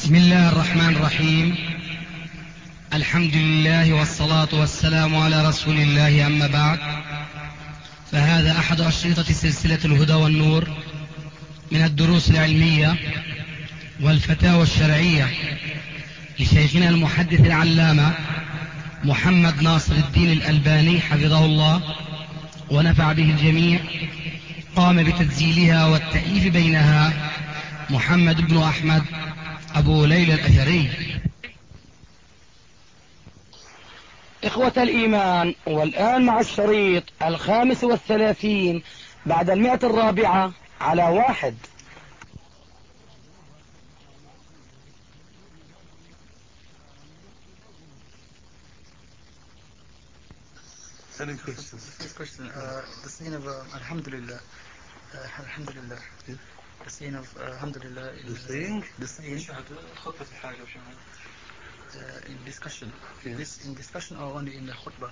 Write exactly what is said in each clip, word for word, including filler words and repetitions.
بسم الله الرحمن الرحيم. الحمد لله والصلاة والسلام على رسول الله، أما بعد، فهذا أحد أشرطة سلسلة الهدى والنور من الدروس العلمية والفتاوى الشرعية لشيخنا المحدث العلامة محمد ناصر الدين الألباني حفظه الله ونفع به الجميع. قام بتسجيلها والتأليف بينها محمد بن أحمد أبو ليلى الأثري. إخوة الإيمان، والآن مع الشريط الخامس والثلاثين بعد المئة الرابعة على واحد. Any questions? The first question, uh, the saying of uh, Alhamdulillah, uh, Alhamdulillah, Yeah. the saying of uh, Alhamdulillah, The saying? the saying خطبة الحاجة uh, in discussion, Yeah. this in discussion or only in the khutbah?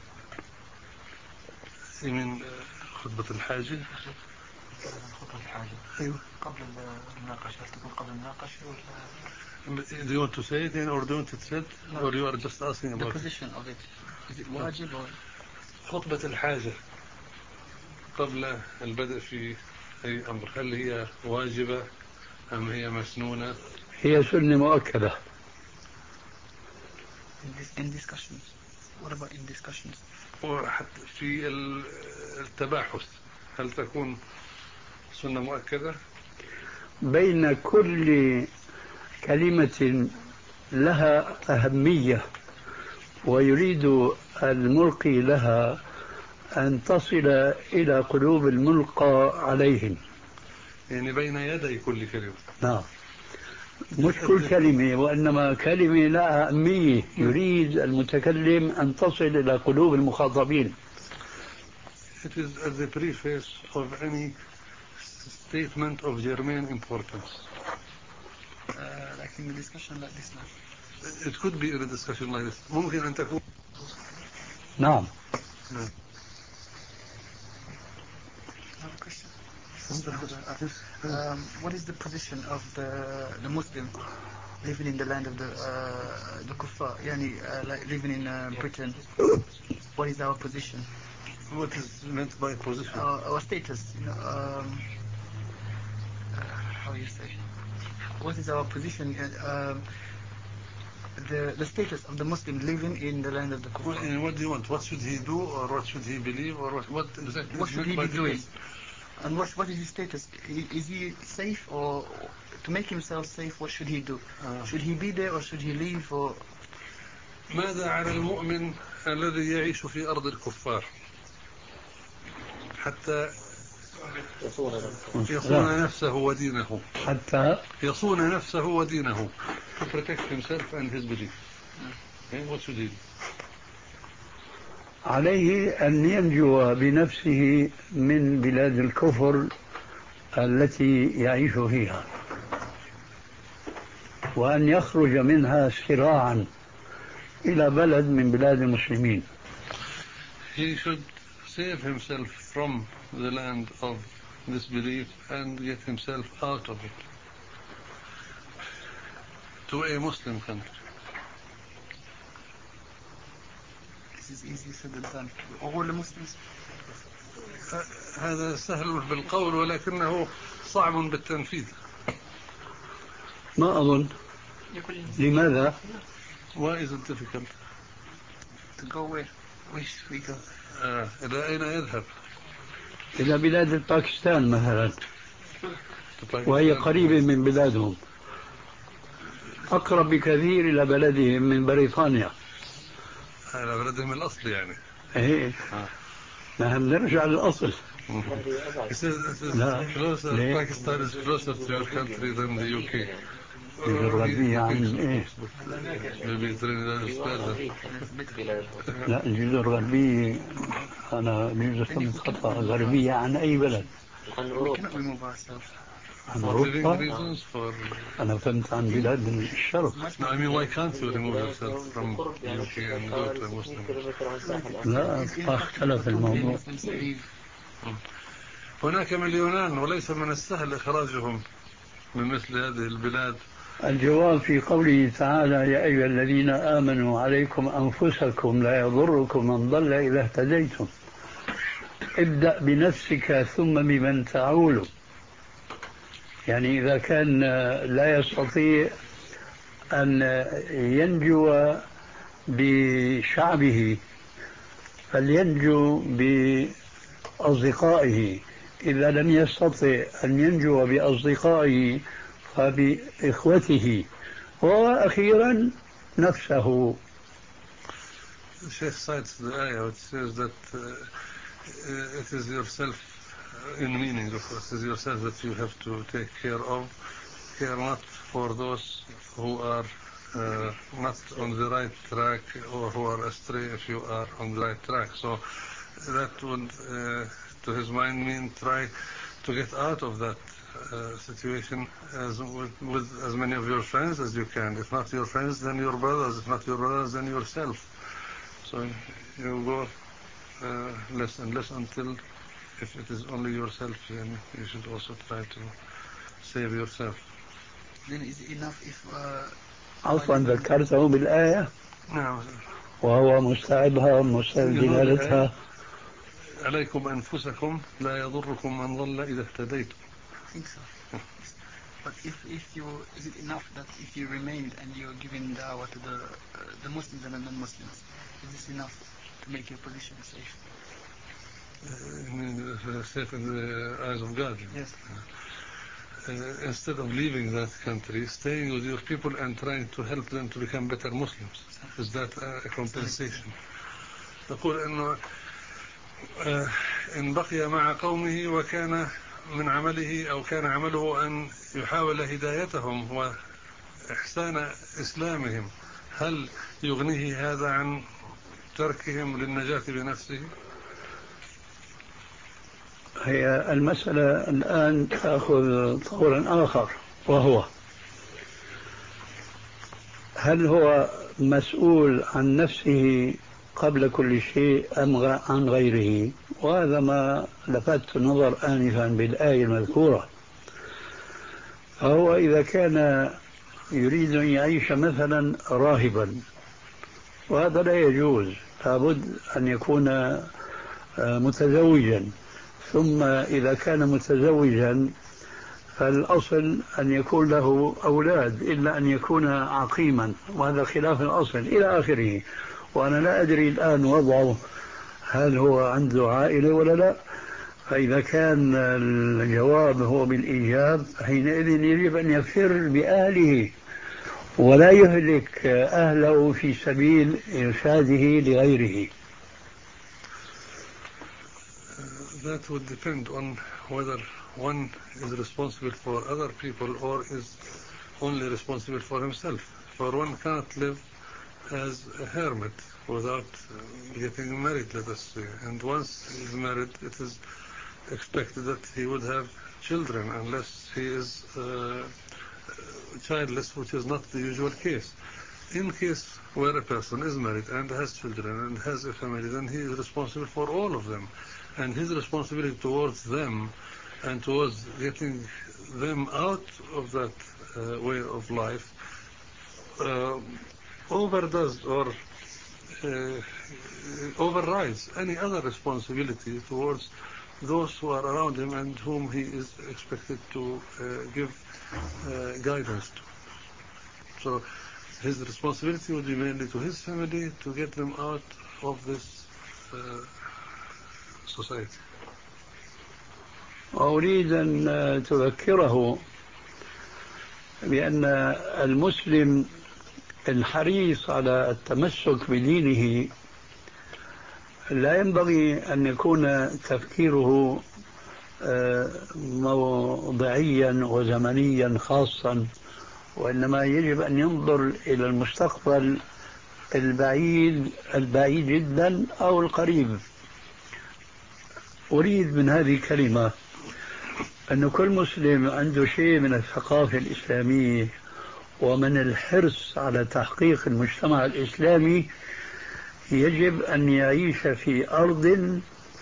You mean uh, خطبة الحاجة؟ خطبة الحاجة. أيوة. قبل المناقشة، هل تكون قبل المناقشة ولا؟ Do you want to say it or do you want to say it? No. Or you are just asking The about position of it, is it wajib or? خطبة الحاجة قبل البدء في أي أمر، هل هي واجبة أم هي مسنونة؟ هي سنة مؤكدة. In, this, in discussions. What about in discussions? وحتى في التباحث هل تكون سنة مؤكدة؟ بين كل كلمة لها أهمية ويريد الملقي لها أن تصل إلى قلوب الملقى عليهم. يعني بين يدي كل كلمة. نعم، مش كل كلمة، وإنما كلمة لها أهمية يريد المتكلم أن تصل إلى قلوب المخاطبين. It is at the preface of any statement of germane importance. Uh, like in a discussion like this now. It could be in a discussion like this. ممكن أن تكون. نعم. نعم. I have a question. Um, what is the position of the the Muslim living in the land of the uh, the kuffar, yani uh, like living in uh, Britain? What is our position? What is meant by position? Our, our status, you know, um, uh, how you say? What is our position? Uh, um, the the status of the Muslim living in the land of the kuffar. What, and what do you want? What should he do, or what should he believe, or what, what exactly? What should he by be doing? this? And what what is his status? Is he safe, or to make himself safe? What should he do? آه. Should he be there or should he leave? Or ماذا على المؤمن الذي يعيش في أرض الكفار حتى يصون نفسه ودينه حتى يصون نفسه ودينه to protect himself and his belief. Okay, what should he do? عليه أن ينجو بنفسه من بلاد الكفر التي يعيش فيها وأن يخرج منها سراعا إلى بلد من بلاد المسلمين. He should save himself from the land of disbelief and get himself out of it to a Muslim country. this is easy said than done. All the Muslims. هذا سهل بالقول ولكنه صعب بالتنفيذ. ما أظن. لماذا؟ Why is it difficult? To go where? Which we go? آه. إلى أين يذهب؟ إلى بلاد باكستان مثلا، وهي قريبة من بلادهم، أقرب بكثير إلى بلدهم من بريطانيا. على بلدهم الأصل يعني. إيه. نحن نرجع للأصل. He says it is closer, Pakistan is closer to your country than the U K. جزر غربية عن إيه؟ Maybe Trinidad is further. لا، الجزر الغربية أنا بجوز فهمت خطأ، غربية عن أي بلد؟ We cannot remove ourselves. عن For living أوروبا. reasons, for أنا فهمت عن بلاد الشرق. no, I mean why can't you remove yourself from U K and go to a Muslim? لا، اختلف الموضوع. هناك مليونان وليس من السهل إخراجهم من مثل هذه البلاد الجواب في قوله تعالى يا أيها الذين آمنوا عليكم أنفسكم لا يضركم من ضل إذا اهتديتم. ابدأ بنفسك ثم بمن تعول. يعني إذا كان لا يستطيع أن ينجو بشعبه فلينجو بأصدقائه، إذا لم يستطع أن ينجو بأصدقائه فبإخوته، وأخيرا نفسه. Sheikh cites the ayah which says that uh, it is yourself, in meaning of course, it is yourself that you have to take care of, care not for those who are uh, not on the right track or who are astray if you are on the right track. So that would, uh, to his mind, mean try to get out of that uh, situation as with, with as many of your friends as you can. If not your friends, then your brothers. If not your brothers, then yourself. So you go uh, less and less until, if it is only yourself, then you should also try to save yourself. Then is it enough if uh, عفوا ذكرته بالآية نعم وهو مستعبها مستعب دلالتها عليكم أنفسكم لا يضركم من ضل إذا اهتديتم. I think so. But if if you is it enough that if you remained and you're giving da'wah to the uh, the Muslims and the non-Muslims, is this enough to make your position safe? Uh, safe in the eyes of God. Yes. Uh, instead of leaving that country, staying with your people and trying to help them to become better Muslims. Is that a compensation? نقول إنه إن بقي مع قومه وكان من عمله أو كان عمله أن يحاول هدايتهم وإحسان إسلامهم، هل يغنيه هذا عن تركهم للنجاة بنفسه؟ هي المسألة الآن تأخذ طورا آخر، وهو هل هو مسؤول عن نفسه قبل كل شيء أم عن غيره؟ وهذا ما لفت نظر آنفا بالآية المذكورة. فهو إذا كان يريد أن يعيش مثلا راهبا، وهذا لا يجوز، لابد أن يكون متزوجا، ثم إذا كان متزوجا فالأصل أن يكون له أولاد إلا أن يكون عقيما، وهذا خلاف الأصل إلى آخره. وأنا لا أدري الآن وضعه هل هو عنده عائلة ولا لا. فإذا كان الجواب هو بالإيجاب حينئذ يجب أن يفر بأهله ولا يهلك أهله في سبيل إرشاده لغيره. That would depend on whether one is responsible for other people or is only responsible for himself. For one cannot live as a hermit without getting married, let us say. And once he is married, it is expected that he would have children, unless he is uh, childless, which is not the usual case. In case where a person is married and has children and has a family, then he is responsible for all of them. And his responsibility towards them and towards getting them out of that uh, way of life uh, overdoes or uh, overrides any other responsibility towards those who are around him and whom he is expected to uh, give uh, guidance to. So his responsibility would be mainly to his family to get them out of this uh, society. وأريد أن تذكره بأن المسلم الحريص على التمسك بدينه لا ينبغي أن يكون تفكيره موضعيا وزمنيا خاصا، وإنما يجب أن ينظر إلى المستقبل البعيد البعيد جدا أو القريب. أريد من هذه الكلمة أن كل مسلم عنده شيء من الثقافة الإسلامية ومن الحرص على تحقيق المجتمع الإسلامي يجب أن يعيش في أرض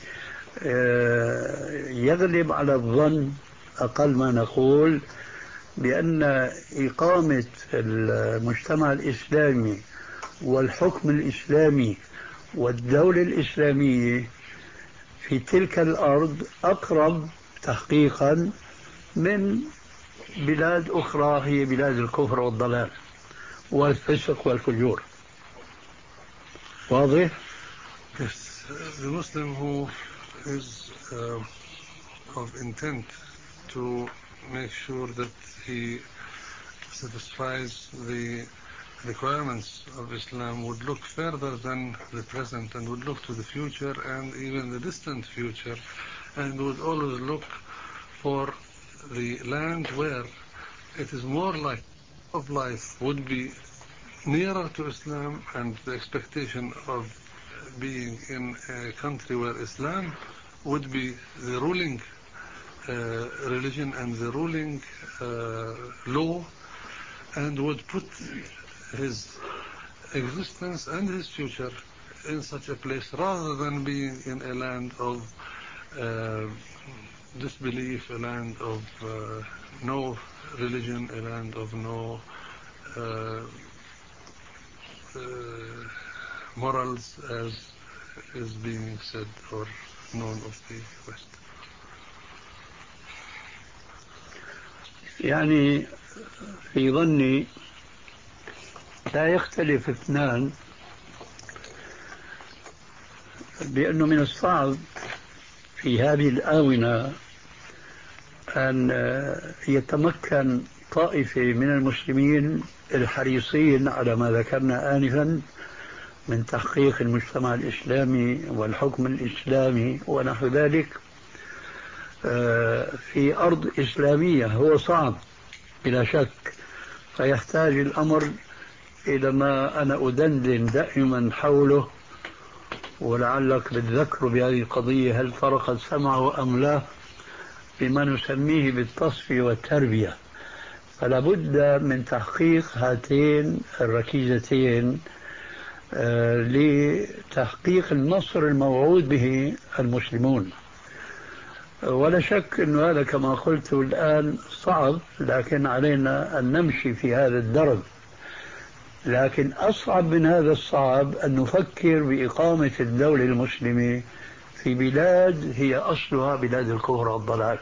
يغلب على الظن أقل ما نقول بأن إقامة المجتمع الإسلامي والحكم الإسلامي والدولة الإسلامية في تلك الأرض أقرب تحقيقا من بلاد أخرى هي بلاد الكفر والضلال والفسق والفجور. واضح؟ Yes, the Muslim who is uh, of intent to make sure that he satisfies the requirements of Islam would look further than the present and would look to the future and even the distant future, and would always look for the land where it is more like of life would be nearer to Islam, and the expectation of being in a country where Islam would be the ruling uh, religion and the ruling uh, law, and would put his existence and his future in such a place rather than being in a land of uh, disbelief, a land of uh, no religion, a land of no uh, uh, morals, as is being said or known of the West. يعني في ظني لا يختلف اثنان بأنه من الصعب في هذه الآونة أن يتمكن طائفة من المسلمين الحريصين على ما ذكرنا آنفا من تحقيق المجتمع الإسلامي والحكم الإسلامي ونحو ذلك في أرض إسلامية. هو صعب بلا شك، فيحتاج الأمر إلى ما أنا أدندن دائما حوله، ولعلك بتذكر بهذه القضية، هل فرق سمعه أم لا، بما نسميه بالتصفية والتربية. فلا بد من تحقيق هاتين الركيزتين لتحقيق النصر الموعود به المسلمون. ولا شك أن هذا كما قلت الآن صعب، لكن علينا أن نمشي في هذا الدرب. لكن أصعب من هذا الصعب أن نفكر بإقامة الدولة المسلمة في بلاد هي أصلها بلاد الكفر والضلال.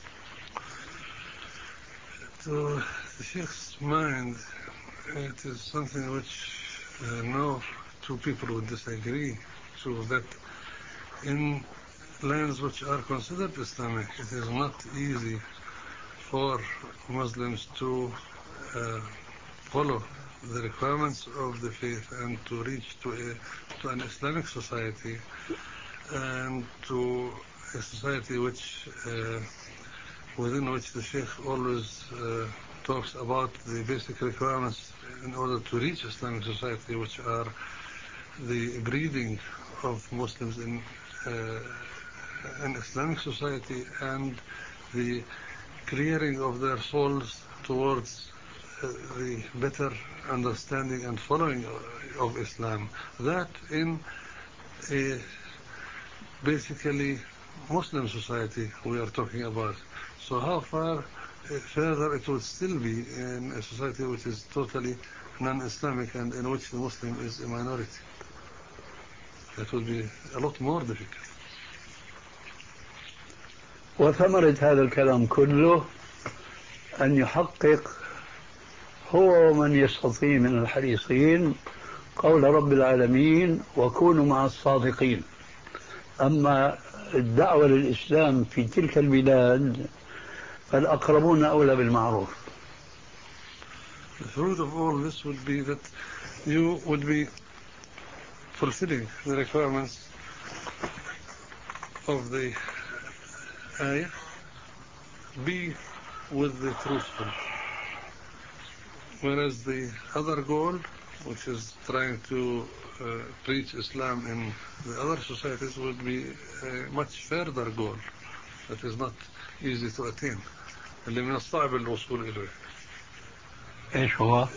To the Sheikh's mind, it is something which uh, no two people would disagree to, that in lands which are considered Islamic, it is not easy for Muslims to uh, follow the requirements of the faith and to reach to a to an Islamic society, and to a society which uh, within which the Sheikh always uh, talks about the basic requirements in order to reach Islamic society, which are the breeding of Muslims in uh, an Islamic society and the clearing of their souls towards uh, the better understanding and following of Islam. That in a basically Muslim society we are talking about. So how far further it would still be in a society which is totally non-Islamic and in which the Muslim is a minority? That would be a lot more difficult. وثمرة هذا الكلام كله أن يحقق هو ومن يستطيع من الحريصين قول رب العالمين وكونوا مع الصادقين. أما الدعوة للإسلام في تلك البلاد فالأقربون أولى بالمعروف. The fruit of all this would be that you would be fulfilling the requirements of the ayah, be with the truthful. Whereas the other goal, which is trying to uh, preach Islam in the other societies, would be a much further goal that is not easy to attain. اللي من الصعب الوصول إليه. إيش هو؟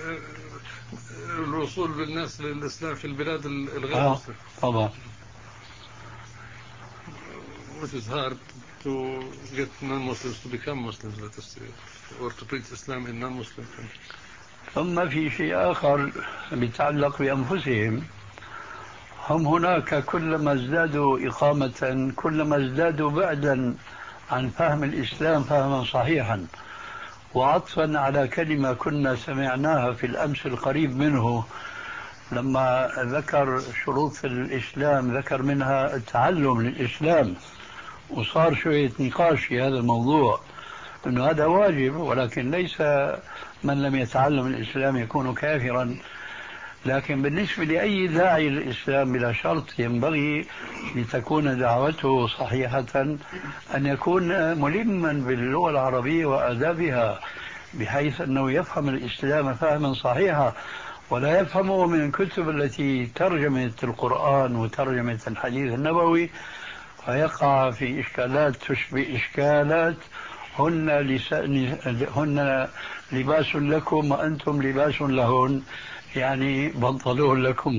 الوصول بالناس للإسلام في البلاد الغير آه مسلمة. طبعا. Which is hard to get non-Muslims to become Muslims, let us say, or to preach Islam in non-Muslim countries. ثم في شيء آخر يتعلق بأنفسهم. هم هناك كلما ازدادوا إقامة كلما ازدادوا بعدا عن فهم الإسلام فهما صحيحا. وعطفا على كلمة كنا سمعناها في الأمس القريب منه لما ذكر شروط الإسلام ذكر منها التعلم للإسلام، وصار شوية نقاش في هذا الموضوع أنه هذا واجب، ولكن ليس من لم يتعلم الإسلام يكون كافرا. لكن بالنسبة لأي داعي للإسلام بلا شرط ينبغي لتكون دعوته صحيحة أن يكون ملما باللغة العربية وآدابها بحيث أنه يفهم الإسلام فهما صحيحا، ولا يفهمه من الكتب التي ترجمت القرآن وترجمت الحديث النبوي فيقع في إشكالات تشبه إشكالات هن, لس... هن لباس لكم وأنتم لباس لهن، يعني بنطلون لكم.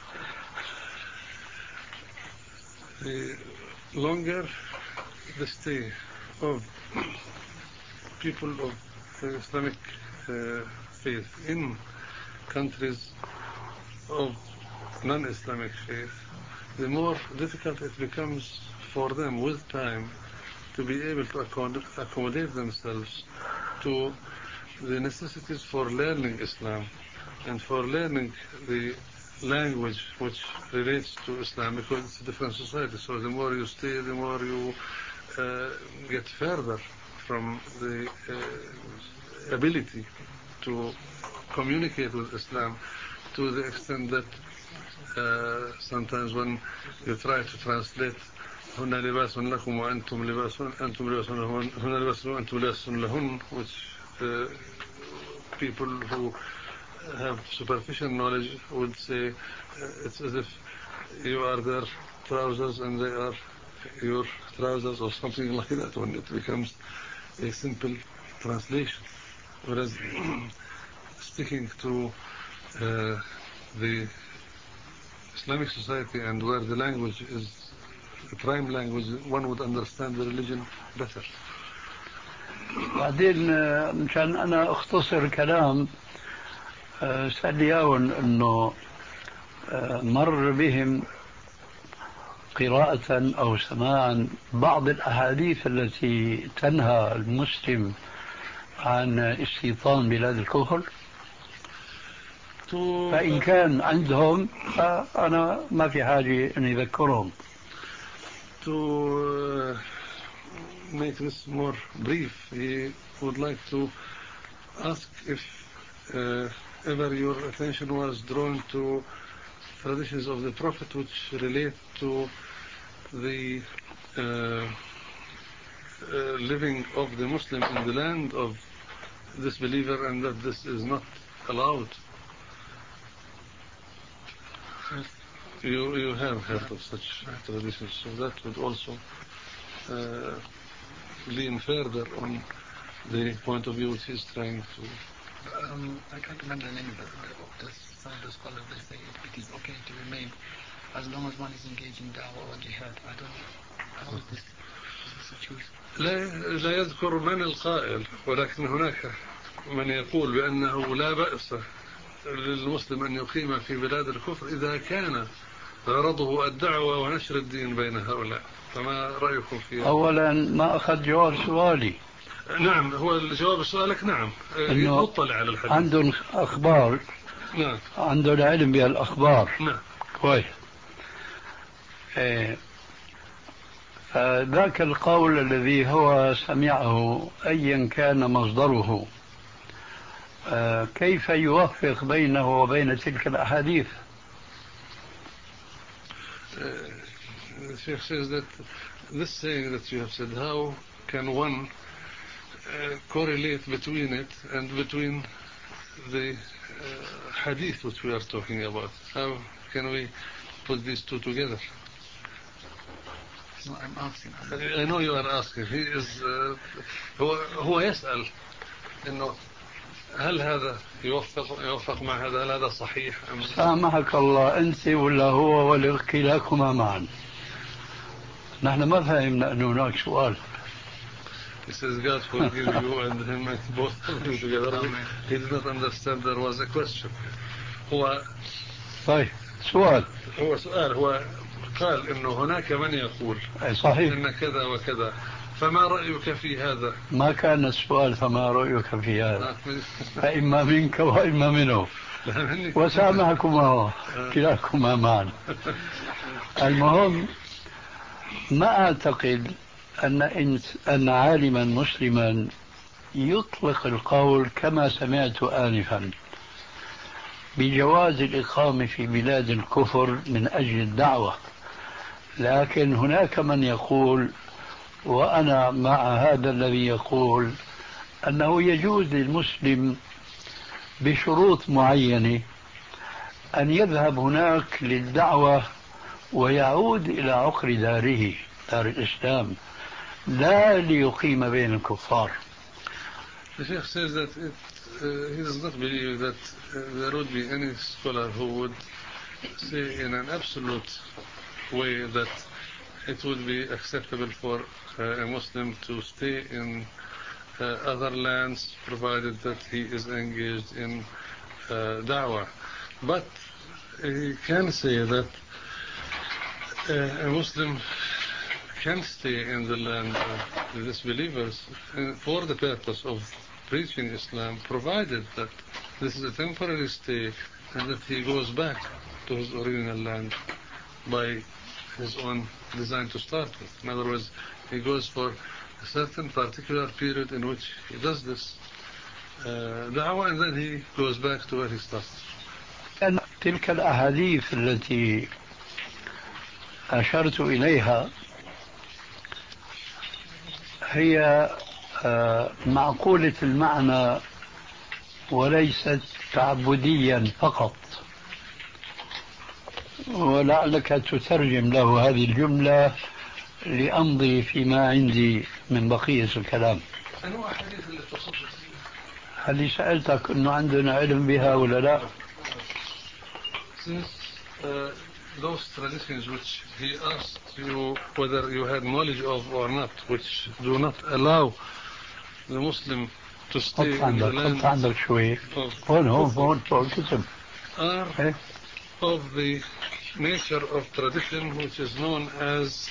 The longer the stay of people of the Islamic uh, faith in countries of non-Islamic faith, the more difficult it becomes for them with time to be able to accommodate themselves to the necessities for learning Islam and for learning the language which relates to Islam, because it's a different society. So the more you stay, the more you uh, get further from the uh, ability to communicate with Islam, to the extent that uh, sometimes when you try to translate هن لباس لكم وأنتم لباس أنتم لباس لهن هن لباس وأنتم لباس لهن, which uh, people who have superficial knowledge would say uh, it's as if you are their trousers and they are your trousers or something like that, when it becomes a simple translation. Whereas sticking to uh, the Islamic society and where the language is the prime language, one would understand the religion better. بعدين مشان أنا أختصر الكلام سألياون أنه مر بهم قراءة أو سماعا بعض الأحاديث التي تنهى المسلم عن استيطان بلاد الكفر، فإن كان عندهم فأنا ما في حاجة أن يذكرهم. To uh, make this more brief, he would like to ask if uh, ever your attention was drawn to traditions of the Prophet which relate to the uh, uh, living of the Muslim in the land of this believer, and that this is not allowed. You, you have heard of such traditions, so that would also uh, lean further on the point of view which is trying to... Um, I can't remember the name of the, some of the scholars. They say it is okay to remain as long as one is engaged in da'wah or jihad. I don't know how is this, is this choose. لا, لا يذكر من القائل، ولكن هناك من يقول بأنه لا بأس للمسلم أن يقيم في بلاد الكفر إذا كان غرضه الدعوة ونشر الدين بين هؤلاء. فما رأيكم فيها؟ أولا ما أخذ جواب سؤالي. نعم، هو الجواب سؤالك نعم، مطلع على الحديث. عندهم أخبار. نعم. عندهم علم بالأخبار. نعم. كويس. إيه. فذاك القول الذي هو سمعه أيا كان مصدره آه كيف يوفق بينه وبين تلك الأحاديث؟ The Sheikh says that this saying that you have said, how can one uh, correlate between it and between the uh, hadith which we are talking about? How can we put these two together? No, I'm asking. I know you are asking. He is uh, هو هو يسأل إنه هل هذا يوفق يوفق مع هذا؟ هل هذا صحيح أم؟ سامحك الله، أنت ولا هو ولا كلاكما معا. نحن ما فهمنا أنه هناك سؤال. He says, God forgive you and him and both of you together. He did not understand there was a question. هو طيب سؤال هو سؤال هو قال إنه هناك من يقول صحيح إن كذا وكذا، فما رأيك في هذا؟ ما كان السؤال فما رأيك في هذا، فإما منك وإما منه، وسامحكما كلاكما معا. المهم ما أعتقد أن أن عالما مسلما يطلق القول كما سمعت آنفا بجواز الإقامة في بلاد الكفر من أجل الدعوة، لكن هناك من يقول، وأنا مع هذا الذي يقول، أنه يجوز للمسلم بشروط معينة أن يذهب هناك للدعوة ويعود إلى عقر داره، دار الإسلام، لا ليقيم بين الكفار. The Sheikh says that it, uh, he does not believe that uh, there would be any scholar who would say in an absolute way that it would be acceptable for uh, a Muslim to stay in uh, other lands provided that he is engaged in uh, da'wah. But he can say that uh, a Muslim can stay in the land of the disbelievers for the purpose of preaching Islam, provided that this is a temporary stay and that he goes back to his original land by his own design to start with. In other words, he goes for a certain particular period in which he does this uh, da'wah, and then he goes back to where he started. تلك الأحاديث التي أشرت إليها هي معقولة المعنى وليست تعبديا فقط، ولعلك تترجم له هذه الجملة لأمضي فيما عندي من بقية الكلام. هل سألتك أنه عندنا علم بها ولا لا؟ Since uh, those traditions which he asked you whether you had knowledge of or not, which do not allow the Muslim to stay in the land are of the nature of tradition which is known as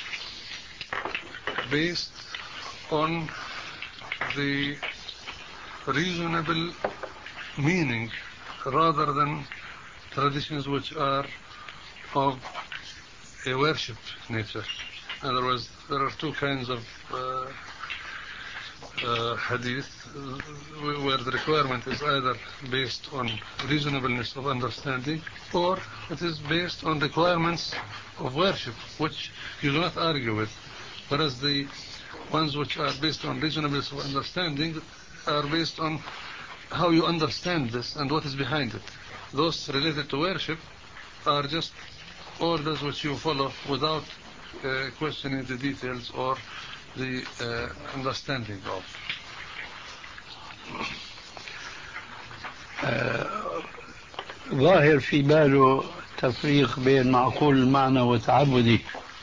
based on the reasonable meaning rather than traditions which are of a worship nature. In other words, there are two kinds of uh, uh, hadith where the requirement is either based on reasonableness of understanding or it is based on requirements of worship, which you do not argue with, whereas the ones which are based on reasonableness of understanding are based on how you understand this and what is behind it. Those related to worship are just orders which you follow without uh, questioning the details or the uh, understanding of. ظاهر في باله تفريق بين معقول المعنى وتعبدي.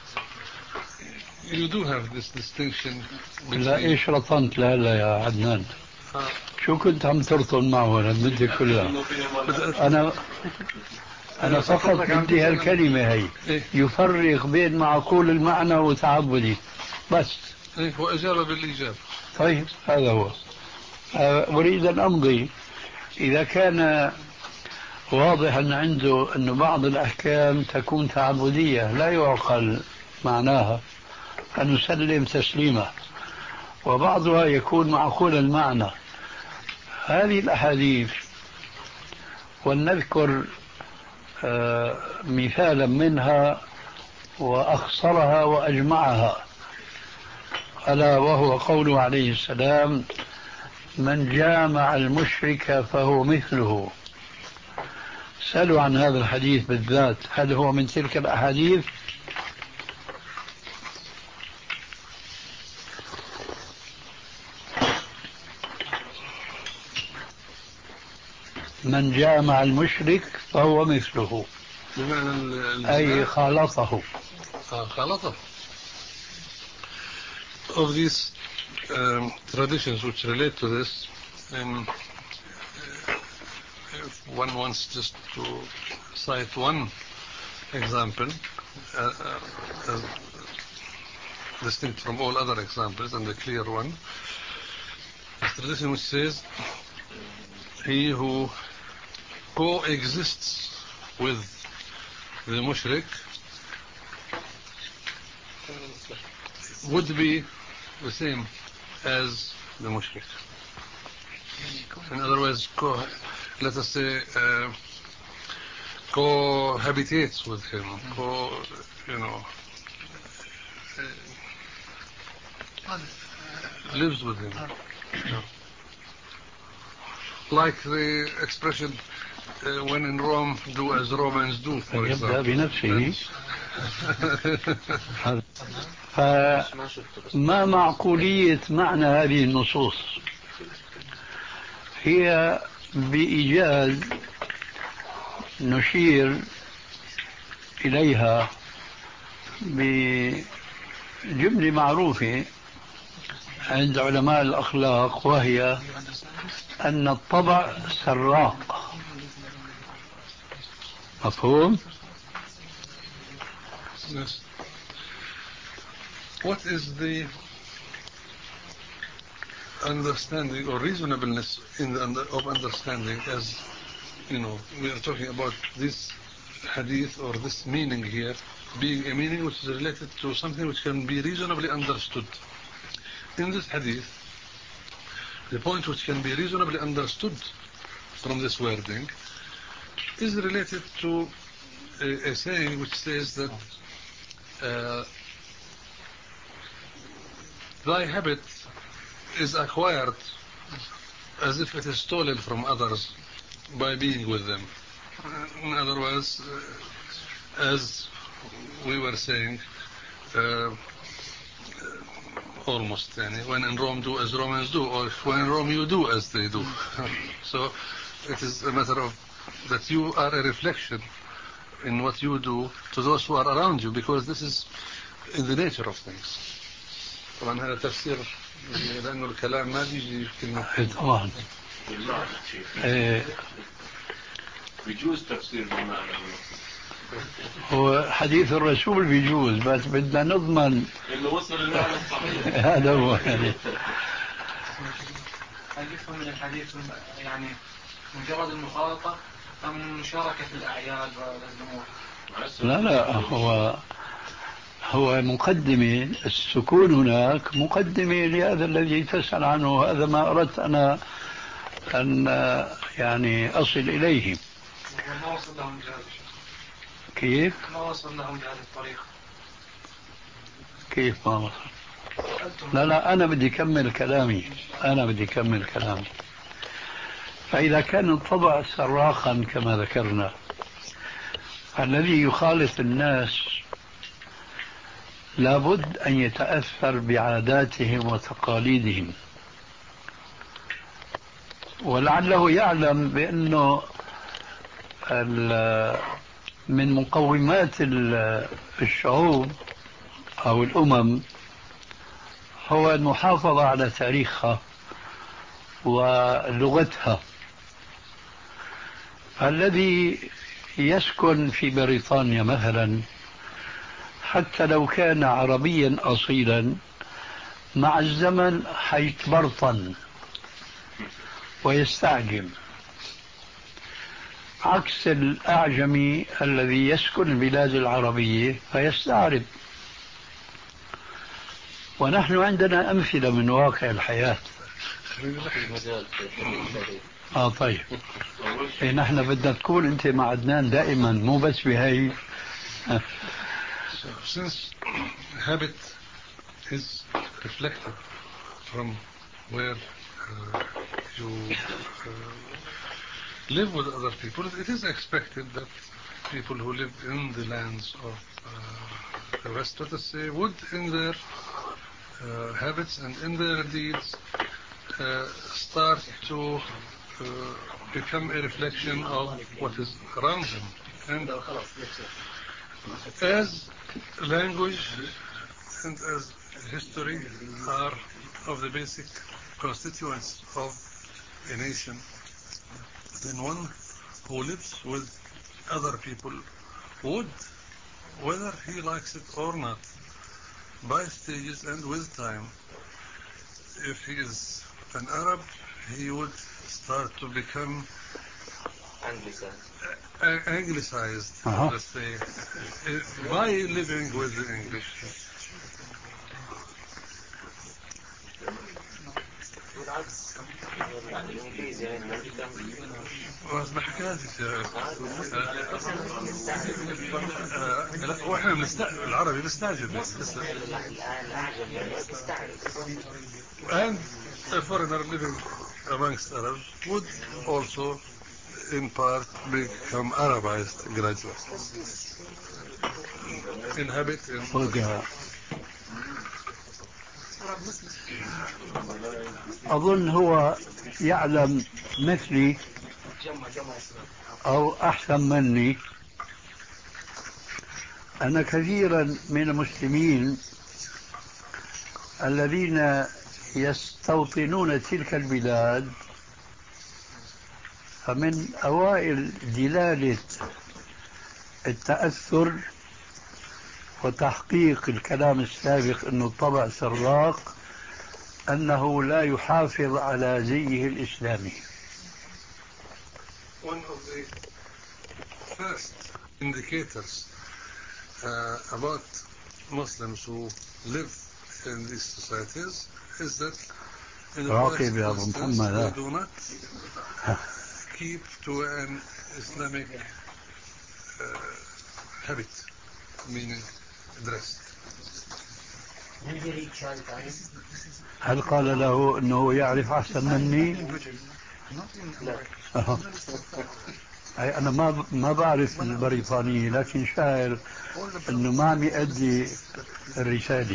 You do have this distinction. لا ايش رطنت لهلا يا عدنان؟ شو كنت عم ترطن معه انا بدي كلها؟ انا انا فقط بدي هالكلمه هي يفرق بين معقول المعنى وتعبدي بس. هو اجابه بالاجابه. طيب هذا هو. اريد ان امضي اذا كان واضح ان عنده انه بعض الاحكام تكون تعبديه لا يعقل معناها ان نسلم تسليمه، وبعضها يكون معقول المعنى. هذه الأحاديث ولنذكر مثالا منها وأخصرها وأجمعها، ألا وهو قوله عليه السلام: من جامع المشرك فهو مثله. سألوا عن هذا الحديث بالذات، هل هو من تلك الأحاديث؟ من جامع المشرك فهو مثله، أي خالطه. خالطه. Of these um, traditions which relate to this. Um, if one wants just to cite one example, uh, uh, uh, distinct from all other examples and a clear one, the tradition which says, he who coexists with the mushrik would be the same as the mushrik. In other words, co let us say uh, cohabitates with him, co, you know, uh, lives with him. Yeah. Like the expression, uh, when in Rome, do as Romans do, for يبدأ example. بنفسه. فما معقولية معنى هذه النصوص؟ هي بإيجاز نشير إليها بجملة معروفة عند علماء الأخلاق، وهي أن الطبع سراق. مفهوم؟ Yes. What is the understanding or reasonableness in the under, of understanding, as you know, we are talking about this hadith or this meaning here being a meaning which is related to something which can be reasonably understood. In this hadith, the point which can be reasonably understood from this wording is related to a, a saying which says that uh, thy habit is acquired as if it is stolen from others by being with them. In other words, uh, as we were saying, uh, almost, yani, when in Rome, do as Romans do, or when in Rome, you do as they do. So it is a matter of that you are a reflection in what you do to those who are around you, because this is in the nature of things. طبعا هذا تفسير لأنه الكلام ما بيجي كلمة. طبعا بيجوز تفسير بالمعنى. هو حديث الرسول بيجوز، بس بدنا نضمن انه وصل المعنى الصحيح. هذا هو يعني. هل يفهم من الحديث يعني مجرد المخالطة أم مشاركة في الأعياد والأمور؟ لا لا، هو هو مقدمة. السكون هناك مقدمة لهذا الذي تسأل عنه. هذا ما أردت أنا أن يعني أصل إليه. ما وصل لهم بهذا كيف؟ ما وصل لهم بهذه الطريقة. كيف ما وصل؟ لا لا، أنا بدي أكمل كلامي أنا بدي أكمل كلامي فإذا كان الطبع صراخا كما ذكرنا، الذي يخالف الناس لابد أن يتأثر بعاداتهم وتقاليدهم، ولعله يعلم بأنه من مقومات الشعوب أو الأمم هو المحافظة على تاريخها ولغتها. الذي يسكن في بريطانيا مثلا حتى لو كان عربيا أصيلا مع الزمن حيتبرطن ويستعجم، عكس الأعجمي الذي يسكن البلاد العربية فيستعرب. ونحن عندنا أمثلة من واقع الحياة. آه طيب، إيه نحن بدنا تكون أنت مع عدنان دائما، مو بس بهاي. So, since habit is reflected from where uh, you uh, live with other people, it is expected that people who live in the lands of uh, the West, let us say, would in their uh, habits and in their deeds uh, start to uh, become a reflection of what is around them. And as language and as history are of the basic constituents of a nation. Then one who lives with other people would, whether he likes it or not, by stages and with time, if he is an Arab, he would start to become Anglicized. Uh, anglicized, Uh-huh. let's say, uh, by living with the English. الإنجليزي يعني الأمريكان. ما حكايتش لا واحنا بنستعجب العربي بنستعجب لسه. And a foreigner living amongst Arabs would also in part become Arabized gradually. Inhabit in وقع. أظن هو يعلم مثلي أو أحسن مني أن كثيرا من المسلمين الذين يستوطنون تلك البلاد فمن أوائل دلالة التأثر وتحقيق الكلام السابق أنه الطبع سراق أنه لا يحافظ على زيه الإسلامي. One of the first indicators uh, about Muslims who live in these societies is that in the first instance they do not keep to an Islamic uh, habit, meaning dress. هل قال له أنه يعرف أحسن مني؟ أه. أي أنا ما ما بعرف البريطانية لكن شاعر أنه ما عم يؤدي الرسالة.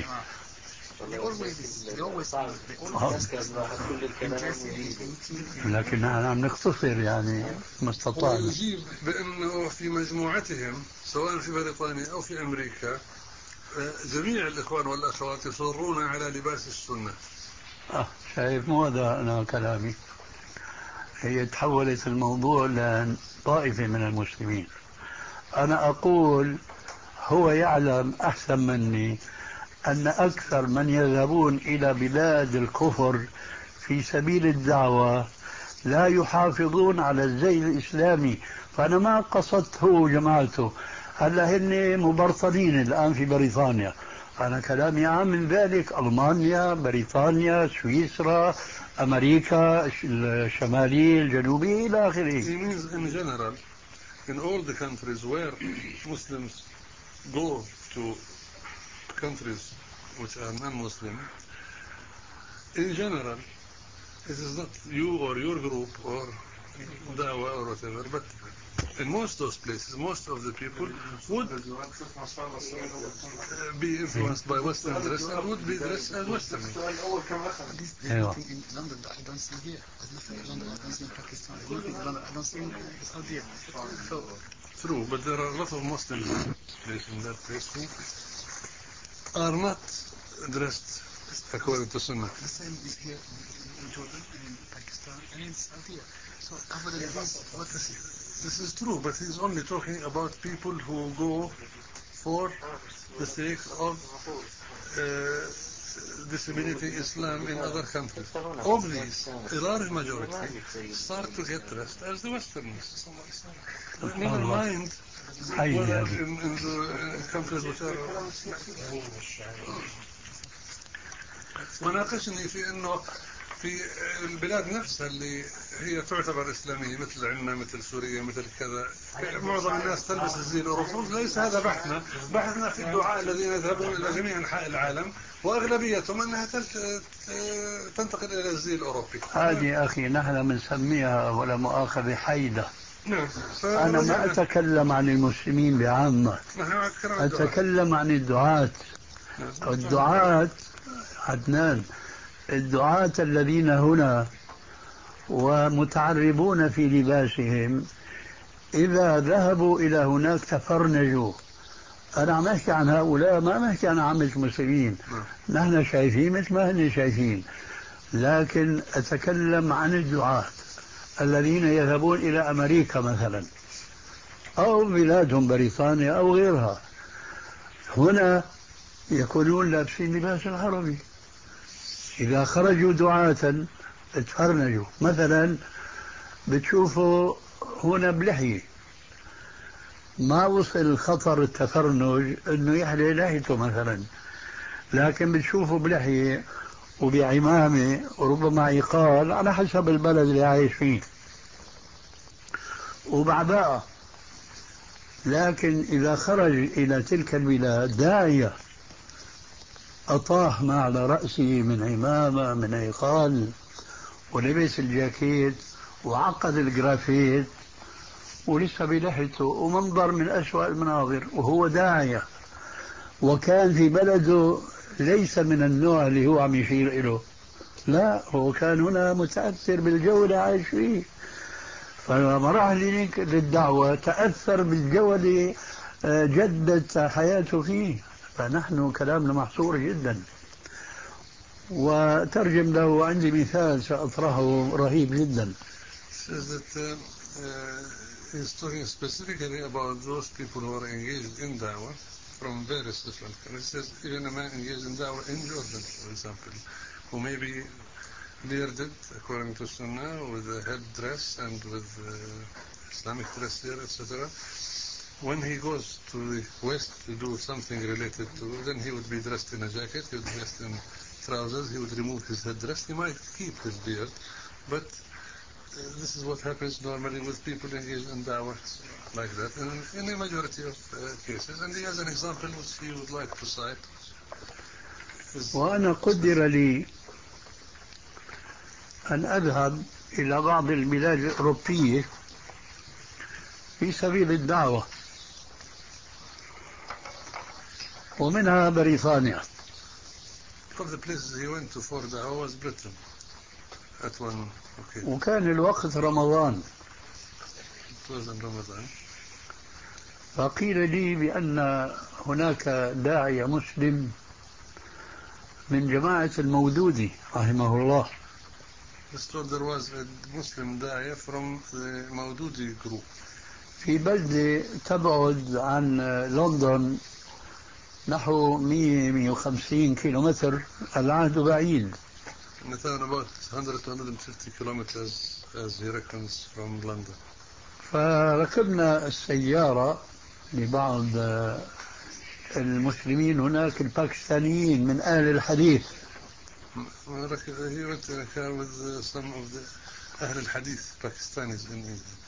لكن نحن عم نختصر يعني ما استطعنا. ويجيب بأنه في مجموعتهم سواء في بريطانيا أو في أمريكا جميع الإخوان والأخوات يصرون على لباس السنة. آه شايف مو هذا أنا كلامي. هي تحولت الموضوع لطائفة من المسلمين. أنا أقول هو يعلم أحسن مني أن أكثر من يذهبون إلى بلاد الكفر في سبيل الدعوة لا يحافظون على الزي الإسلامي. فأنا ما قصدت هو جماعته هلا هن مبرطنين الآن في بريطانيا. أنا كلامي عام من ذلك ألمانيا، بريطانيا، سويسرا، أمريكا الشمالية الجنوبية إلى آخره. It means in general in all the countries where Muslims go to countries which are non-Muslim, in general it is not you or your group or dawah or whatever, but in most of those places, most of the people would uh, be influenced by Western dress and would be dressed as Western. This is nothing in London that I don't see here. There's nothing in London I don't see in Pakistan. There's nothing in London I don't see in Saudi. So, true, but there are a lot of Muslims in that place who are not dressed according to Sunnah. the same is here in Jordan and in Pakistan and in Saudi. So, other than this, what is it? This is true, but he's only talking about people who go for the sake of uh, disseminating Islam in other countries. Of these, a large majority start to get dressed as the Westerners. Never mind whether in, in the countries which are... وناقشني في انه في البلاد نفسها اللي هي تعتبر إسلامية مثل عندنا مثل سوريا مثل كذا معظم الناس تلبس الزي الأوروبي. ليس هذا بحثنا. بحثنا في الدعاء الذين يذهبون إلى جميع أنحاء العالم وأغلبيتهم أنها تنتقل إلى الزي الأوروبي. هذه أخي نحن بنسميها ولا مؤاخذة حيدة. نعم. أنا ما أتكلم عن المسلمين بعامة. أتكلم عن الدعاة. الدعاة عدنان الدعاة الذين هنا ومتعربون في لباسهم إذا ذهبوا إلى هناك تفرنجوا أنا عم أحكي عن هؤلاء، ما عم أحكي عن عامة المسلمين. نحن شايفين مثل ما هن شايفين، لكن أتكلم عن الدعاة الذين يذهبون إلى أمريكا مثلا أو بلادهم بريطانيا أو غيرها. هنا يكونون لابسين لباس العربي، إذا خرجوا دعاة اتفرنجوا. مثلا بتشوفوا هنا بلحية، ما وصل خطر التفرنج انه يحلي لحيته مثلا، لكن بتشوفوا بلحية وبعمامة وربما عقال على حسب البلد اللي عايش فيه وبعباءة. لكن إذا خرج إلى تلك البلاد داعية أطاح ما على رأسه من عمامة من عقال ولبس الجاكيت وعقد الجرافيت ولسه بلحيته ومنظر من أسوأ المناظر، وهو داعية وكان في بلده ليس من النوع اللي هو عم يشير إله، لا، هو كان هنا متأثر بالجو اللي عايش فيه، فلما راح ليك للدعوة تأثر بالجو اللي جدت حياته فيه. فنحن كلامنا محصور جدا. وترجم له عندي مثال سأطرحه رهيب جدا. Says that uh, uh, he's talking specifically about those people who are engaged in da'wah from various different countries. He says even a man engaged in da'wah in Jordan, for example, who may be bearded according to Sunnah, with a head dress and with uh, Islamic dress here, et cetera. When he goes to the West to do something related to, then he would be dressed in a jacket, he would be dressed in trousers, he would remove his headdress, he might keep his beard, but uh, this is what happens normally with people engaged in da'wah like that, in, in a majority of uh, cases. And he has an example which he would like to cite. وأنا قدر لي أن أذهب إلى بعض البلاد الأوروبية في سبيل الدعوة، ومنها بريطانيا. One of the places he went to for da'wah was Britain at one occasion. وكان الوقت رمضان. It was in Ramadan. فقيل لي بأن هناك داعية مسلم من جماعة المودودي رحمه الله. There was a Muslim da'iyah from the Maududi group. في بلدة تبعد عن لندن نحو مئة مئة وخمسين كيلومتر، العهد بعيد. About one hundred to one hundred fifty kilometers as he reckons from London. فركبنا السيارة لبعض المسلمين هناك الباكستانيين من أهل الحديث. He went in a car with uh, some of the أهل الحديث Pakistanis in England.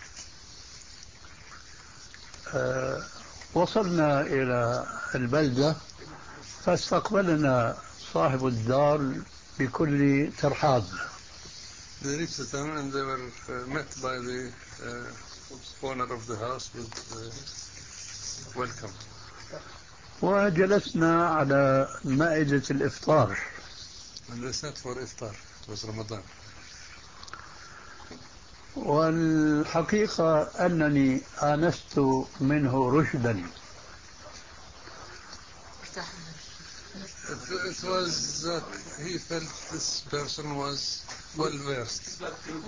أه وصلنا إلى البلدة فاستقبلنا صاحب الدار بكل ترحاب. They reached the town and they were uh, met by the uh, owner of the house with uh, welcome. وجلسنا على مائدة الإفطار. And they sat for iftar. It was Ramadan. والحقيقة أنني آنست منه رشدا. It, it was that he felt this person was well versed.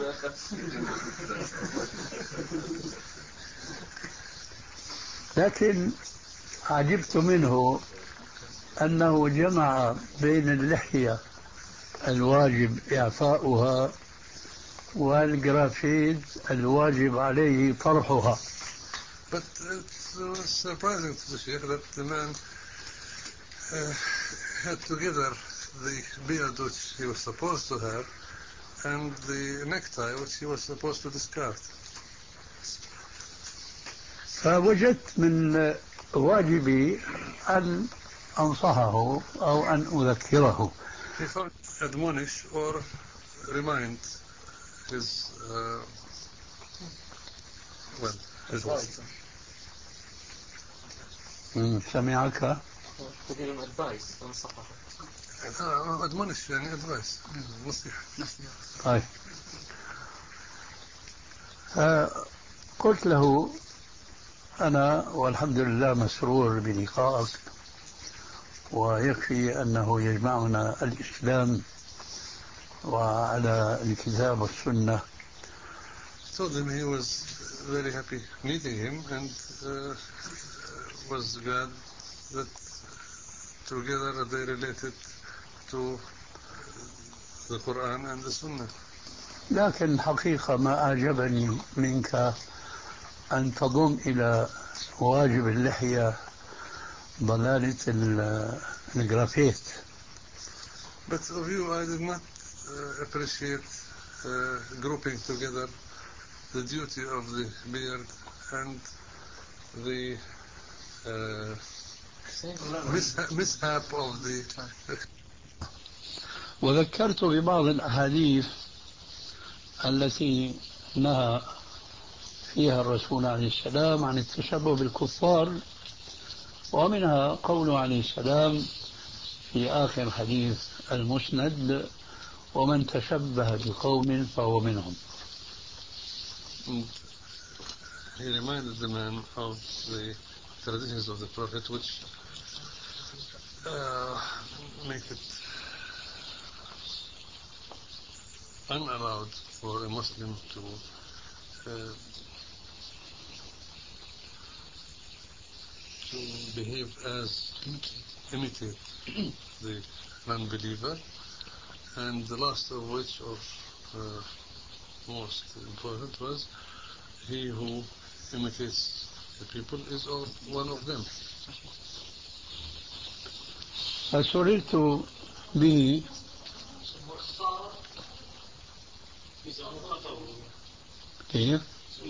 لكن عجبت منه أنه جمع بين اللحية الواجب إعفاؤها والجرافيت الواجب عليه طرحها. But it was surprising to the Sheikh that the man uh, had together the beard which he was supposed to have and the necktie which he was supposed to discard. فوجدت من واجبي أن أنصحه أو أن أذكره. He found admonish or remind his uh, well his wife. سمعك؟ advice أنصحه. admonish يعني advice نصيحة. طيب. قلت له أنا والحمد لله مسرور بلقائك، ويكفي أنه يجمعنا الإسلام وعلى الكتاب والسنة. Told him he was very happy meeting him and uh, was glad that together they related to the Quran and the Sunnah. لكن حقيقة ما أعجبني منك أن تضم إلى واجب اللحية ضلالة الجرافيت. But of you, I did not uh, appreciate uh, grouping together the duty of the beard and the uh, mishap, mishap of the. وذكرت ببعض الأحاديث التي نهى فيها الرسول عليه السلام عن التشبه بالكفار، ومنها قوله عليه السلام في آخر حديث المسند: ومن تشبه بقوم فهو منهم. He reminded the man of the traditions of the Prophet, which uh, make it unallowed for a Muslim to uh, to behave as imitate the non-believer, and the last of which, of uh, most important, was he who imitates the people is one of them. فسررت به كيف؟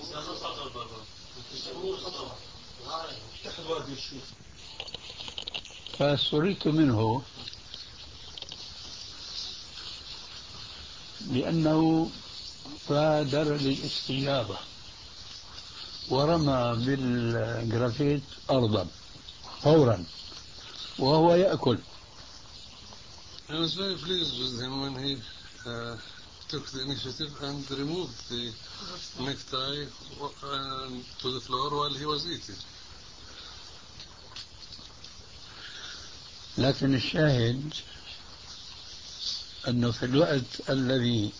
فسررت منه لأنه بادر للاستجابة ورمى بالجرافيت أرضا فورا وهو يأكل. I was very pleased with him when he uh, took the initiative and removed the necktie uh, to the floor while he was eating. لكن الشاهد أنه في الوقت الذي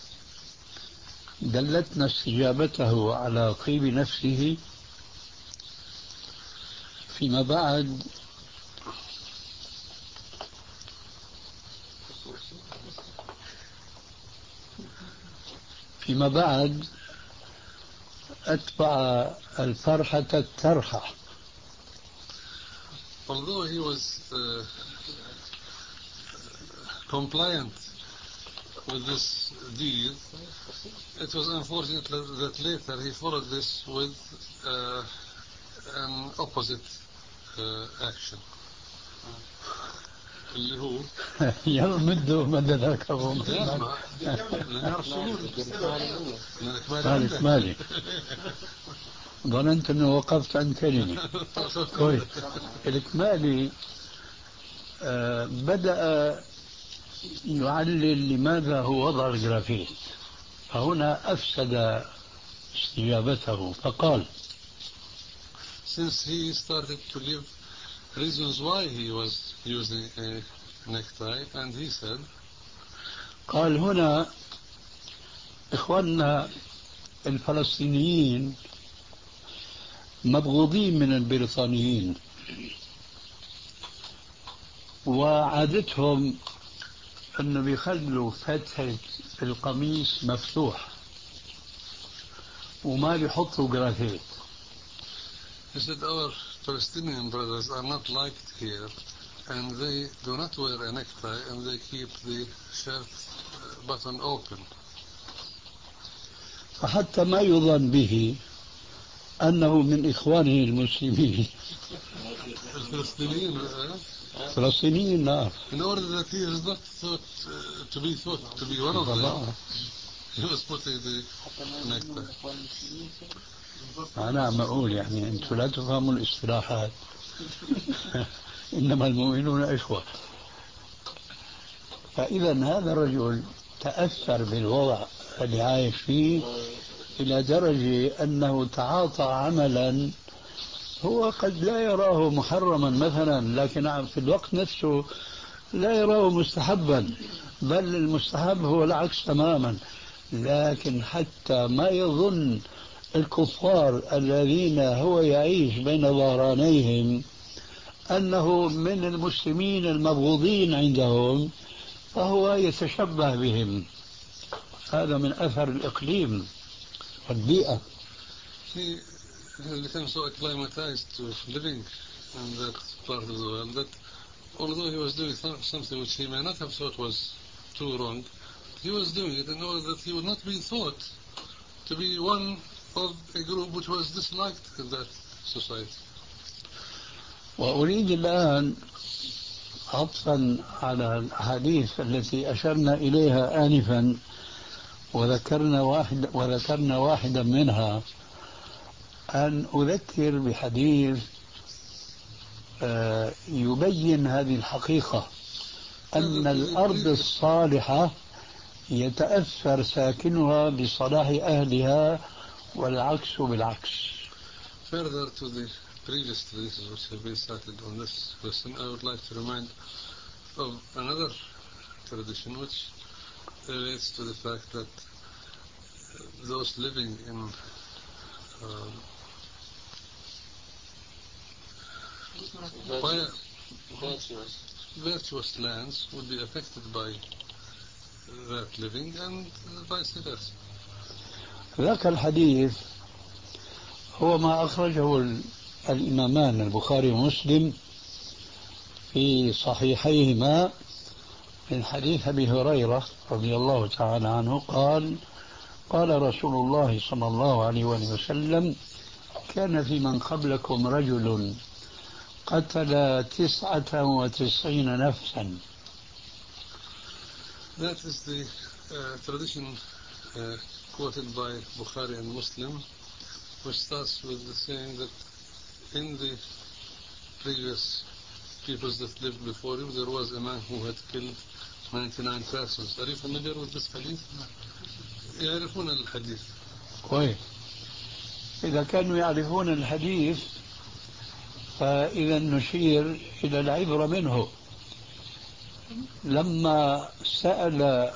دلتنا استجابته على طيب نفسه فيما بعد فيما بعد أتبع الفرحة الترحة. Although he was uh, compliant with this deed, it was unfortunate that later he followed this with uh, an opposite uh, action. اللي هو يلا مدوا مد ذاكرهم مالي ظننت انه وقفت عن كلمة. كويس. الإكمالي آه بدأ يعلل لماذا هو وضع الجرافيت، فهنا أفسد استجابته فقال since he started to give reasons why he was using a necktie, and he said, قال هنا إخواننا الفلسطينيين مبغوضين من البريطانيين، وعادتهم أنه بيخلوا فتحة القميص مفتوح وما بيحطوا جرافيت. he said, our Palestinian brothers are not liked here, and they do not wear a necktie, and they keep the shirt button open. فحتى ما يظن به أنه من إخوانه المسلمين الفلسطينيين فلسطينيين نعم. in order that he is not thought uh, to be thought to be one of them, he was putting the necktie. أنا عم أقول يعني أنتم لا تفهموا الاصطلاحات إنما المؤمنون إخوة. فإذا هذا الرجل تأثر بالوضع اللي عايش فيه إلى درجة أنه تعاطى عملا هو قد لا يراه محرما مثلا، لكن في الوقت نفسه لا يراه مستحبا، بل المستحب هو العكس تماما. لكن حتى ما يظن الكفار الذين هو يعيش بين ظهرانيهم أنه من المسلمين المبغوضين عندهم، فهو يتشبه بهم. هذا من أثر الإقليم والبيئة. He became so acclimatized to living in that part of the world that although he was doing something which he may not have thought was too wrong, he was doing it in order that he would not be thought to be one of a group which was disliked in that society. وأريد الآن عطفا على الأحاديث التي أشرنا إليها آنفا وذكرنا واحد وذكرنا واحدا منها أن أذكر بحديث يبين هذه الحقيقة، أن الأرض الصالحة يتأثر ساكنها بصلاح أهلها والعكس بالعكس. Further to the previous traditions which have been started on this question, I would like to remind of another tradition which relates to the fact that those living in um, virtuous. virtuous lands would be affected by that living and vice versa. ذاك الحديث هو ما أخرجه الإمامان البخاري ومسلم في صحيحيهما من حديث أبي هريرة رضي الله تعالى عنه قال: قال رسول الله صلى الله عليه وسلم: كان في من قبلكم رجل قتل تسعة وتسعين نفسا. That is the uh, tradition uh, quoted by Bukhari and Muslim, which starts with the saying that in the previous peoples that lived before you, there was a man who had killed ninety-nine persons. Are you familiar with this hadith? يعرفون الحديث. كويس. إذا كانوا يعرفون الحديث فإذا نشير إلى العبرة منه. لما سأل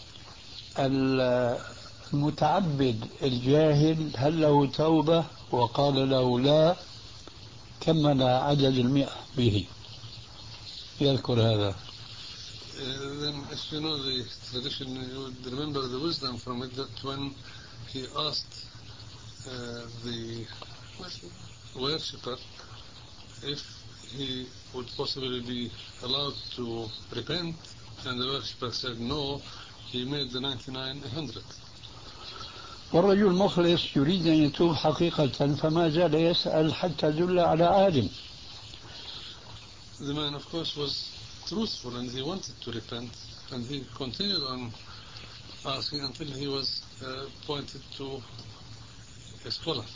المتعبد الجاهل هل له توبة وقال له لا، كمل عدد المئة به. يذكر هذا. Uh, then if you know the tradition, you would remember the wisdom from it that when he asked uh, the worshipper if he would possibly be allowed to repent, and the worshipper said no, he made the ninety-nine a hundred. والرجل مخلص يريد أن يتوب حقيقة فما زال يسأل حتى دل على عالم. The man, of course, was truthful and he wanted to repent, and he continued on asking until he was uh, pointed to a scholar.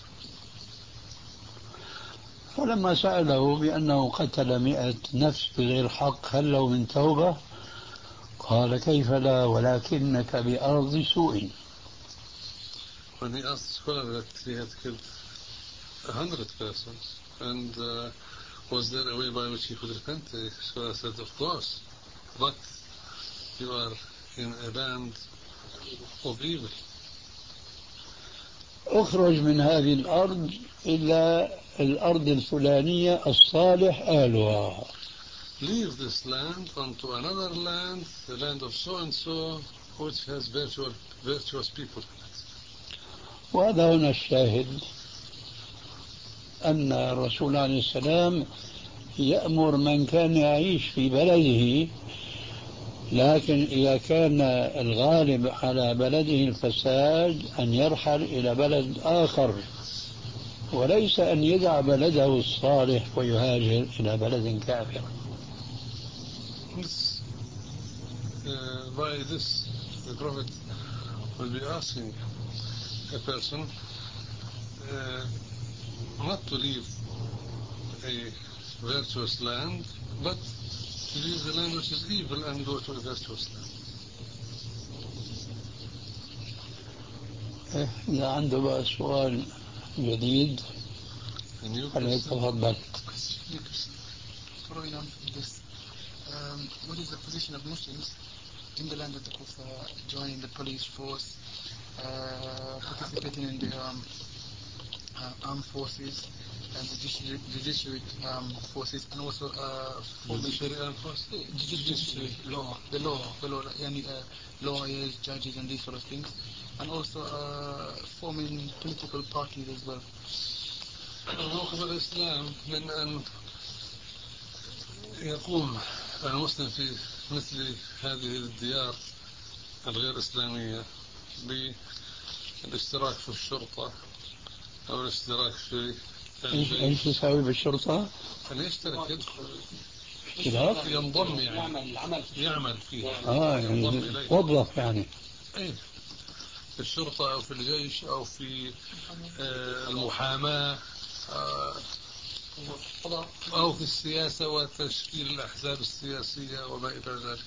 فلما سأله بأنه قتل مئة نفس بغير حق هل له من توبة؟ قال: كيف لا ولكنك بأرض سوء. When he asked the scholar that he had killed a hundred persons, and uh, was there a way by which he could repent, the scholar said, of course, but you are in a land of evil. اخرج من هذه الأرض إلى الأرض الفلانية الصالح أهلها. Leave this land onto another land, the land of so and so, which has virtual, virtuous people. وهذا هنا الشاهد أن الرسول عليه السلام يأمر من كان يعيش في بلده، لكن إذا كان الغالب على بلده الفساد أن يرحل إلى بلد آخر، وليس أن يدع بلده الصالح ويهاجر إلى بلد كافر. This, uh, by this, the Prophet will be asking a person uh, not to leave a virtuous land, but to leave the land which is evil and go to a virtuous land. إذا عنده بقى سؤال جديد فليتفضل. Following on from this, um, what is the position of Muslims in the land of the Kufa, joining the police force, uh, participating in the um, uh, armed forces and the judiciary, judiciary um, forces, and also uh, judiciary armed forces? Judiciary law, the law, the law, yani, uh, lawyers, judges, and these sort of things, and also uh, forming political parties as well. موقف الإسلام من أن يقوم المسلم في مثل هذه الديار الغير إسلامية بالاشتراك في الشرطة أو الاشتراك في ايش ايش يساوي بالشرطة؟ أن يشترك يدخل اشتراك ينضم يعني يعمل فيه اه يعني وظف يعني ايه في الشرطة أو في الجيش أو في آه المحاماة آه أو في السياسة وتشكيل الأحزاب السياسية وما إلى ذلك.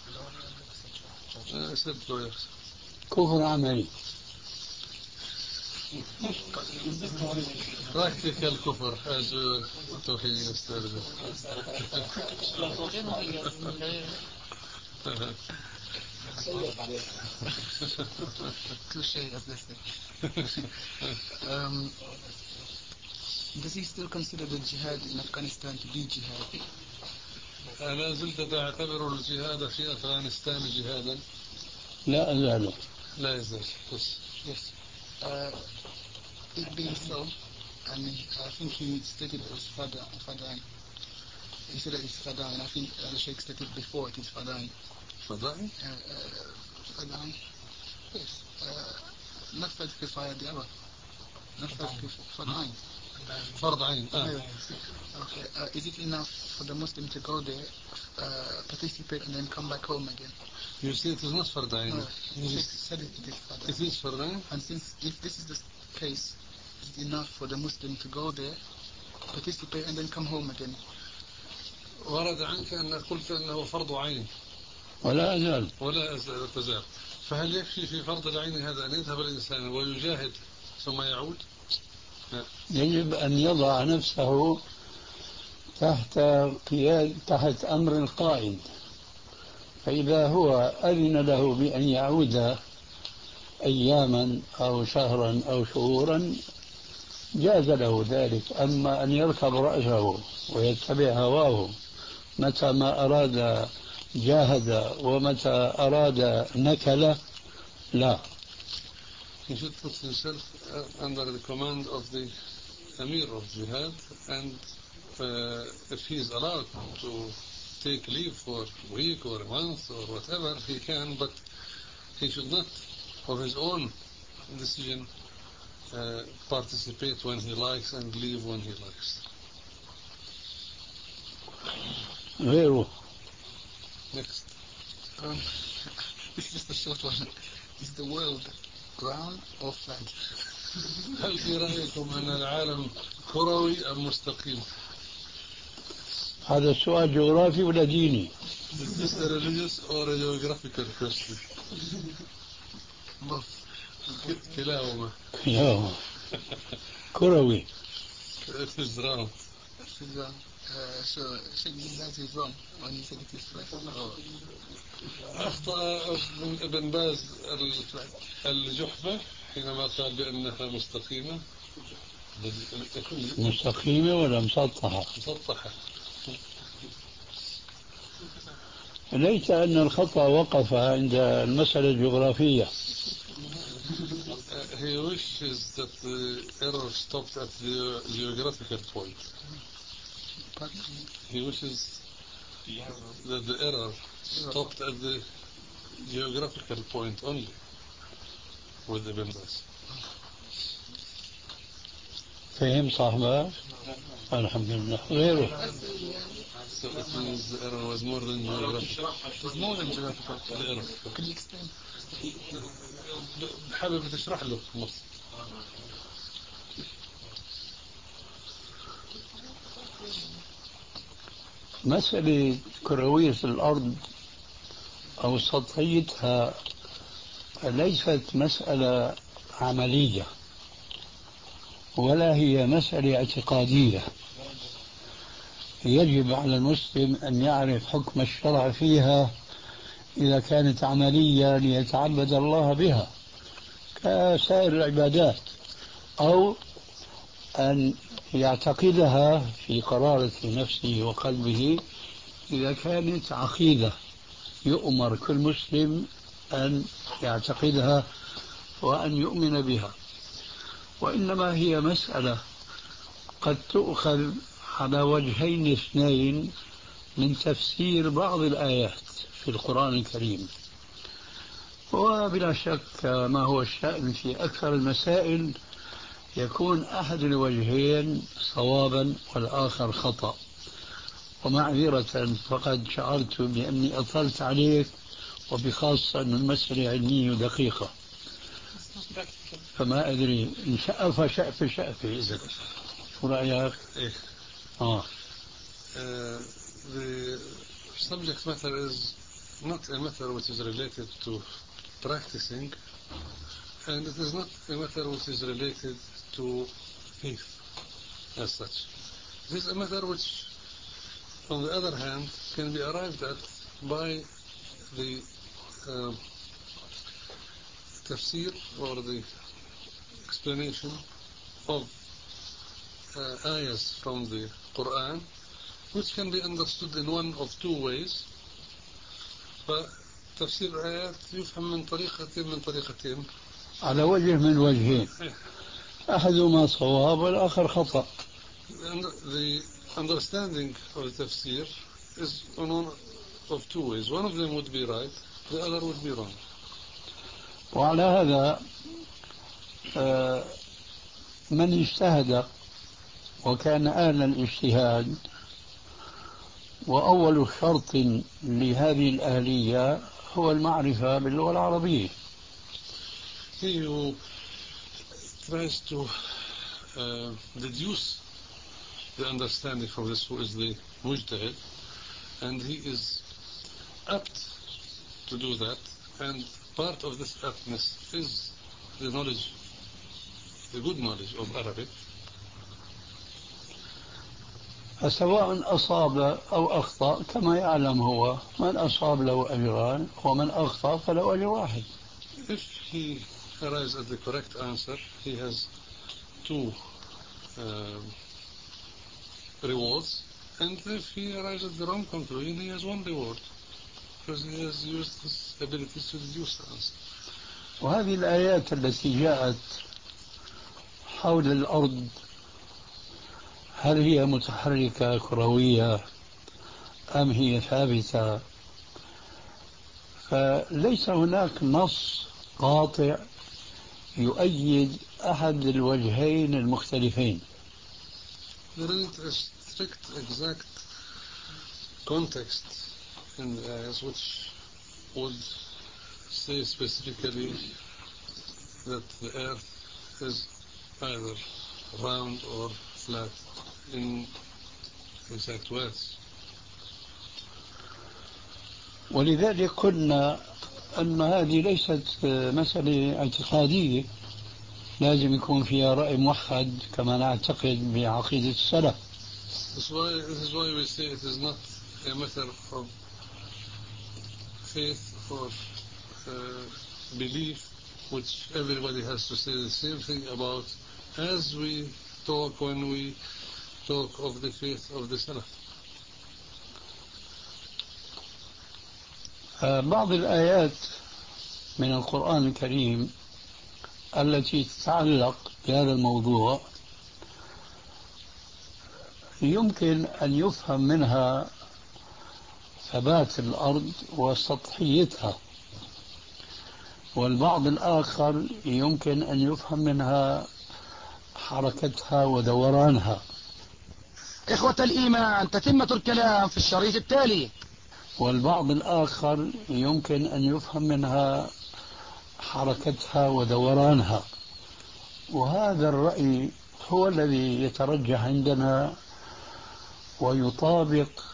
آه كفر عملي. براكتيكال كفر أجل توحيد أستاذ. um, does he still consider the jihad in Afghanistan to be jihad? أنا زلت تعتبر الجهاد في أفغانستان جهادا؟ لا أزال. لا يزال. Yes. Yes. Uh, it being so, and I think he stated it was Fadain. He said it is Fadain. I think uh, the Sheikh stated before it is Fadain. Fadain? Uh, uh, Fadain. Yes. Uh, not Fad Kifaya, the other. Not Fad Fadain. Fadain. Okay. Uh, is it enough for the Muslim to go there, uh, participate, and then come back home again? You say it is not Fadain. No, he said it, it is Fadain. It is Fadain. And since if this is the case, is it enough for the Muslim to go there, participate, and then come home again? ورد عنك أن قلت أنه فرض عين. ولا أزال. ولا أزال تزال. فهل يكفي في فرض العين هذا أن يذهب الإنسان ويجاهد ثم يعود؟ يجب أن يضع نفسه تحت قياد تحت أمر القائد، فإذا هو أذن له بأن يعود أياما أو شهرا أو شهورا جاز له ذلك. أما أن يركب رأسه ويتبع هواه متى ما أراد جاهد ومتى أراد نكل، لا. He should put himself under the command of the Amir of Jihad, and uh, if he is allowed to take leave for a week or a month or whatever, he can, but he should not, of his own decision, uh, participate when he likes and leave when he likes. غيره. Next. Um, this is just a short one. Is the world round or flat? هل في رأيكم أن العالم كروي أم مستقيم؟ هذا السؤال جغرافي ولا ديني؟ Is this a religious or a geographical question? Both. كلاهما. كلاهما. كروي. It is round. It is round. Uh, so Sheikh Bin Baz is wrong when he said it is flat. Oh. أخطأ ابن باز الجحفة حينما قال بأنها مستقيمة. مستقيمة ولا مسطحة؟ مسطحة. ليس أن الخطأ وقف عند المسألة الجغرافية. He wishes that the error stopped at the geographical point. He wishes that the error stopped at the geographical point only with Ibn Baz. فهم صاحبه؟ الحمد لله. غيره. So it means the error was more than geographical. It was more than geographical. The error. Could you explain? حابب تشرح له مصر. مسألة كروية الأرض أو سطحيتها ليست مسألة عملية، ولا هي مسألة اعتقادية. يجب على المسلم أن يعرف حكم الشرع فيها إذا كانت عملية ليتعبد الله بها كسائر العبادات، أو أن يعتقدها في قرارة نفسه وقلبه إذا كانت عقيدة يؤمر كل مسلم أن يعتقدها وأن يؤمن بها. وإنما هي مسألة قد تؤخذ على وجهين اثنين من تفسير بعض الآيات في القرآن الكريم، وبلا شك ما هو الشأن في أكثر المسائل يكون أحد الوجهين صوابا والآخر خطأ. ومعذرة فقد شعرت بأني أطلت عليك، وبخاصة أن المسألة علمية ودقيقة، فما أدري إن شأف شأف شأف إذا شو رأيك؟ إيه. آه. Uh, the subject matter is not a matter which is related to practicing, and it is not a matter which is related to faith as such. It is a matter which, on the other hand, can be arrived at by the uh, tafsir or the explanation of uh, ayahs from the Quran, which can be understood in one of two ways. فتفسير الآيات يفهم من طريقتين من طريقتين على وجه من وجهين، أحدهما صواب والآخر خطأ. And the understanding of the tafsir is on one of two ways. One of them would be right, the other would be wrong. وعلى هذا من اجتهد وكان أهل الاجتهاد، وأول شرط لهذه الأهلية هو المعرفة باللغة العربية. He who tries to uh, deduce the understanding from this, who is the mujtahid, and he is apt to do that, and part of this aptness is the knowledge, the good knowledge of Arabic. فسواء أصاب أو أخطأ كما يعلم هو، من أصاب له أجران ومن أخطأ فله أجر واحد. If he arrives at the correct answer, he has two uh, rewards, and if he arrives at the wrong conclusion, he has one reward, because he has used his abilities to deduce the answer. وهذه الآيات التي جاءت حول الأرض هل هي متحركة كروية أم هي ثابتة؟ فليس هناك نص قاطع يؤيد أحد الوجهين المختلفين. There isn't a strict, exact context in the ayahs which would say specifically that the earth is either round or flat in exact words. ولذلك قلنا أن هذه ليست مسألة اعتقادية لازم يكون فيها رأي موحد كما نعتقد بعقيدة السلف. This is why, this is why we say it is not a matter of faith or uh, belief which everybody has to say the same thing about, as we talk when we talk of the faith of the Salaf. بعض الآيات من القرآن الكريم التي تتعلق بهذا الموضوع يمكن أن يفهم منها ثبات الأرض وسطحيتها، والبعض الآخر يمكن أن يفهم منها حركتها ودورانها. إخوة الإيمان، تتمة الكلام في الشريط التالي. والبعض الآخر يمكن أن يفهم منها حركتها ودورانها، وهذا الرأي هو الذي يترجح عندنا ويطابق